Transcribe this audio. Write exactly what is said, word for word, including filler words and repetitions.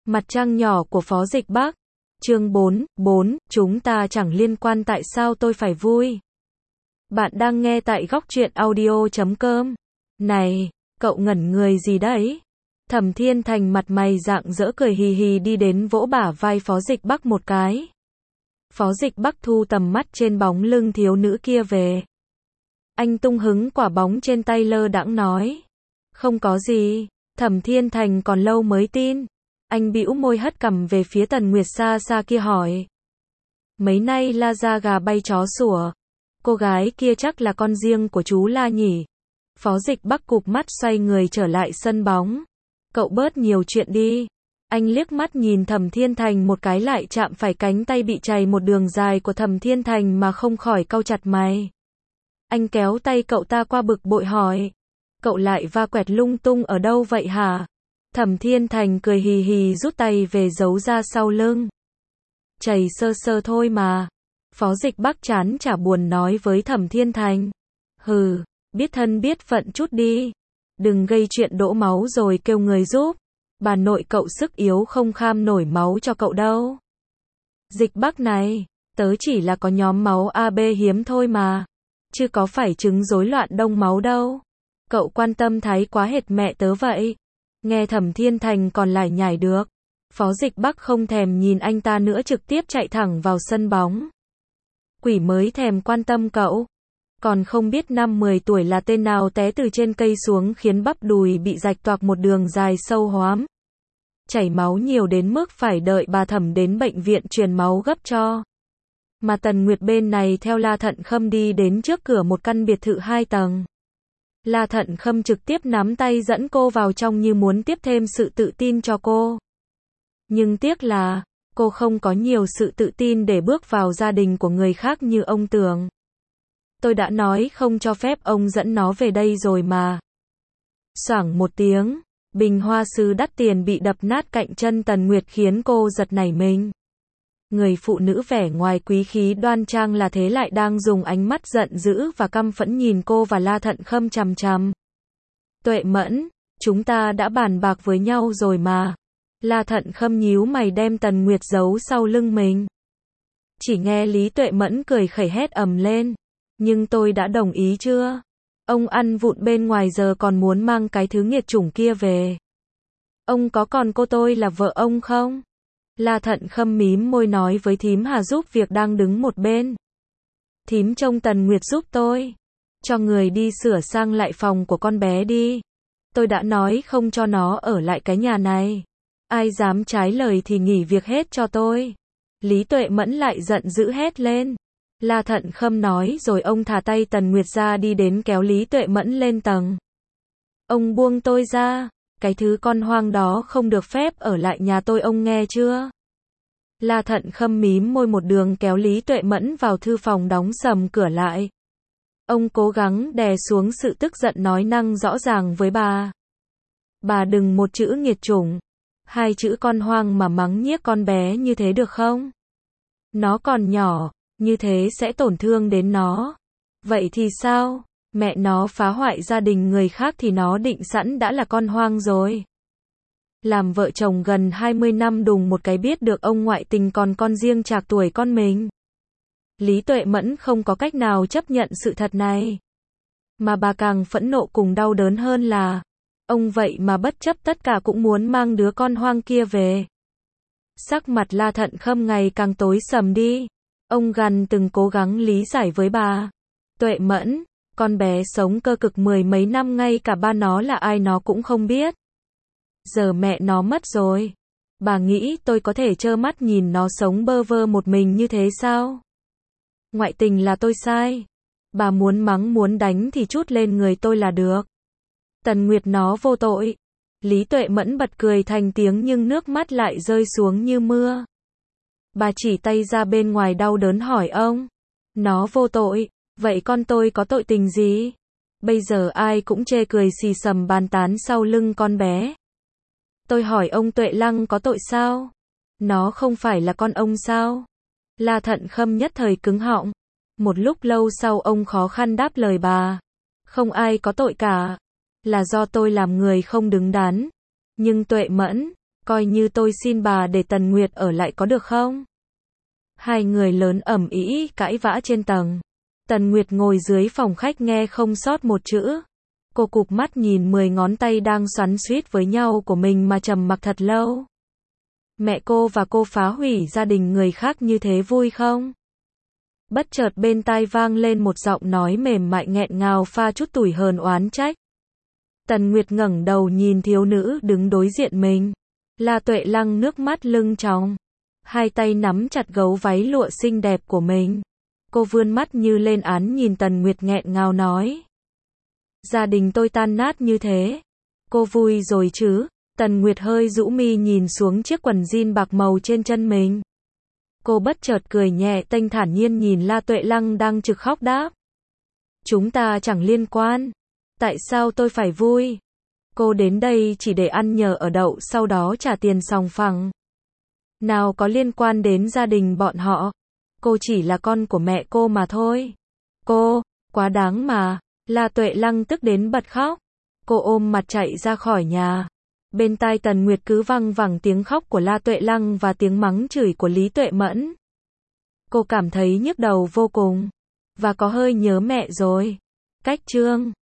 Mặt trăng nhỏ của Phó Dịch Bắc. Chương bốn, bốn, chúng ta chẳng liên quan tại sao tôi phải vui. Bạn đang nghe tại góc truyện audio chấm com. Này, cậu ngẩn người gì đấy? Thẩm Thiên Thành mặt mày rạng rỡ cười hì hì đi đến vỗ bả vai Phó Dịch Bắc một cái. Phó Dịch Bắc thu tầm mắt trên bóng lưng thiếu nữ kia về. Anh tung hứng quả bóng trên tay lơ đãng nói. Không có gì. Thẩm Thiên Thành còn lâu mới tin. Anh bĩu môi hất cằm về phía Tần Nguyệt xa xa kia hỏi. Mấy nay la ra gà bay chó sủa. Cô gái kia chắc là con riêng của chú La nhỉ. Phó Dịch Bắc cụp mắt xoay người trở lại sân bóng. Cậu bớt nhiều chuyện đi. Anh liếc mắt nhìn Thẩm Thiên Thành một cái lại chạm phải cánh tay bị chày một đường dài của Thẩm Thiên Thành mà không khỏi cau chặt mày. Anh kéo tay cậu ta qua bực bội hỏi. Cậu lại va quẹt lung tung ở đâu vậy hả? Thẩm Thiên Thành cười hì hì rút tay về giấu ra sau lưng. Chày sơ sơ thôi mà. Phó Dịch Bắc chán chả buồn nói với Thẩm Thiên Thành. Hừ, biết thân biết phận chút đi. Đừng gây chuyện đổ máu rồi kêu người giúp. Bà nội cậu sức yếu không kham nổi máu cho cậu đâu. Dịch Bắc này, tớ chỉ là có nhóm máu a bê hiếm thôi mà. Chứ có phải chứng rối loạn đông máu đâu. Cậu quan tâm thái quá hệt mẹ tớ vậy. Nghe Thẩm Thiên Thành còn lải nhải được. Phó Dịch Bắc không thèm nhìn anh ta nữa trực tiếp chạy thẳng vào sân bóng. Quỷ mới thèm quan tâm cậu. Còn không biết năm mười tuổi là tên nào té từ trên cây xuống khiến bắp đùi bị rạch toạc một đường dài sâu hoắm. Chảy máu nhiều đến mức phải đợi bà Thẩm đến bệnh viện truyền máu gấp cho. Mà Tần Nguyệt bên này theo La Thận Khâm đi đến trước cửa một căn biệt thự hai tầng. La Thận Khâm trực tiếp nắm tay dẫn cô vào trong như muốn tiếp thêm sự tự tin cho cô. Nhưng tiếc là, cô không có nhiều sự tự tin để bước vào gia đình của người khác như ông tưởng. Tôi đã nói không cho phép ông dẫn nó về đây rồi mà. Xoảng một tiếng, bình hoa sứ đắt tiền bị đập nát cạnh chân Tần Nguyệt khiến cô giật nảy mình. Người phụ nữ vẻ ngoài quý khí đoan trang là thế lại đang dùng ánh mắt giận dữ và căm phẫn nhìn cô và La Thận Khâm chằm chằm. Tuệ Mẫn, chúng ta đã bàn bạc với nhau rồi mà. La Thận Khâm nhíu mày đem Tần Nguyệt giấu sau lưng mình. Chỉ nghe Lý Tuệ Mẫn cười khẩy hét ầm lên. Nhưng tôi đã đồng ý chưa? Ông ăn vụng bên ngoài giờ còn muốn mang cái thứ nghiệt chủng kia về. Ông có còn cô tôi là vợ ông không? La Thận Khâm mím môi nói với thím Hà giúp việc đang đứng một bên. Thím trông Tần Nguyệt giúp tôi. Cho người đi sửa sang lại phòng của con bé đi. Tôi đã nói không cho nó ở lại cái nhà này. Ai dám trái lời thì nghỉ việc hết cho tôi. Lý Tuệ Mẫn lại giận dữ hét lên. La Thận Khâm nói rồi ông thả tay Tần Nguyệt ra đi đến kéo Lý Tuệ Mẫn lên tầng. Ông buông tôi ra. Cái thứ con hoang đó không được phép ở lại nhà tôi ông nghe chưa? La Thận Khâm mím môi một đường kéo Lý Tuệ Mẫn vào thư phòng đóng sầm cửa lại. Ông cố gắng đè xuống sự tức giận nói năng rõ ràng với bà. Bà đừng một chữ nghiệt chủng, hai chữ con hoang mà mắng nhiếc con bé như thế được không? Nó còn nhỏ, như thế sẽ tổn thương đến nó. Vậy thì sao? Mẹ nó phá hoại gia đình người khác thì nó định sẵn đã là con hoang rồi. Làm vợ chồng gần hai mươi năm đùng một cái biết được ông ngoại tình còn con riêng trạc tuổi con mình. Lý Tuệ Mẫn không có cách nào chấp nhận sự thật này. Mà bà càng phẫn nộ cùng đau đớn hơn là, ông vậy mà bất chấp tất cả cũng muốn mang đứa con hoang kia về. Sắc mặt La Thận Khâm ngày càng tối sầm đi. Ông gằn từng cố gắng lý giải với bà. Tuệ Mẫn, con bé sống cơ cực mười mấy năm ngay cả ba nó là ai nó cũng không biết. Giờ mẹ nó mất rồi. Bà nghĩ tôi có thể trơ mắt nhìn nó sống bơ vơ một mình như thế sao? Ngoại tình là tôi sai. Bà muốn mắng muốn đánh thì trút lên người tôi là được. Tần Nguyệt nó vô tội. Lý Tuệ Mẫn bật cười thành tiếng nhưng nước mắt lại rơi xuống như mưa. Bà chỉ tay ra bên ngoài đau đớn hỏi ông. Nó vô tội, vậy con tôi có tội tình gì? Bây giờ ai cũng chê cười xì xầm bàn tán sau lưng con bé. Tôi hỏi ông Tuệ Lăng có tội sao? Nó không phải là con ông sao? La Thận Khâm nhất thời cứng họng. Một lúc lâu sau ông khó khăn đáp lời bà. Không ai có tội cả. Là do tôi làm người không đứng đắn. Nhưng Tuệ Mẫn, Coi như tôi xin bà để Tần Nguyệt ở lại có được không? Hai người lớn ầm ĩ cãi vã trên tầng. Tần Nguyệt ngồi dưới phòng khách nghe không sót một chữ. Cô cụp mắt nhìn mười ngón tay đang xoắn xuýt với nhau của mình mà trầm mặc thật lâu. Mẹ cô và cô phá hủy gia đình người khác như thế vui không? Bất chợt bên tai vang lên một giọng nói mềm mại nghẹn ngào pha chút tủi hờn oán trách. Tần Nguyệt ngẩng đầu nhìn thiếu nữ đứng đối diện mình. La Tuệ Lăng nước mắt lưng tròng. Hai tay nắm chặt gấu váy lụa xinh đẹp của mình. Cô vươn mắt như lên án nhìn Tần Nguyệt nghẹn ngào nói. Gia đình tôi tan nát như thế. Cô vui rồi chứ? Tần Nguyệt hơi rũ mi nhìn xuống chiếc quần jean bạc màu trên chân mình. Cô bất chợt cười nhẹ tênh thản nhiên nhìn La Tuệ Lăng đang trực khóc đáp. Chúng ta chẳng liên quan. Tại sao tôi phải vui? Cô đến đây chỉ để ăn nhờ ở đậu sau đó trả tiền sòng phẳng. Nào có liên quan đến gia đình bọn họ. Cô chỉ là con của mẹ cô mà thôi. Cô, quá đáng mà. La Tuệ Lăng tức đến bật khóc. Cô ôm mặt chạy ra khỏi nhà. Bên tai Tần Nguyệt cứ văng vẳng tiếng khóc của La Tuệ Lăng và tiếng mắng chửi của Lý Tuệ Mẫn. Cô cảm thấy nhức đầu vô cùng. Và có hơi nhớ mẹ rồi. Cách chương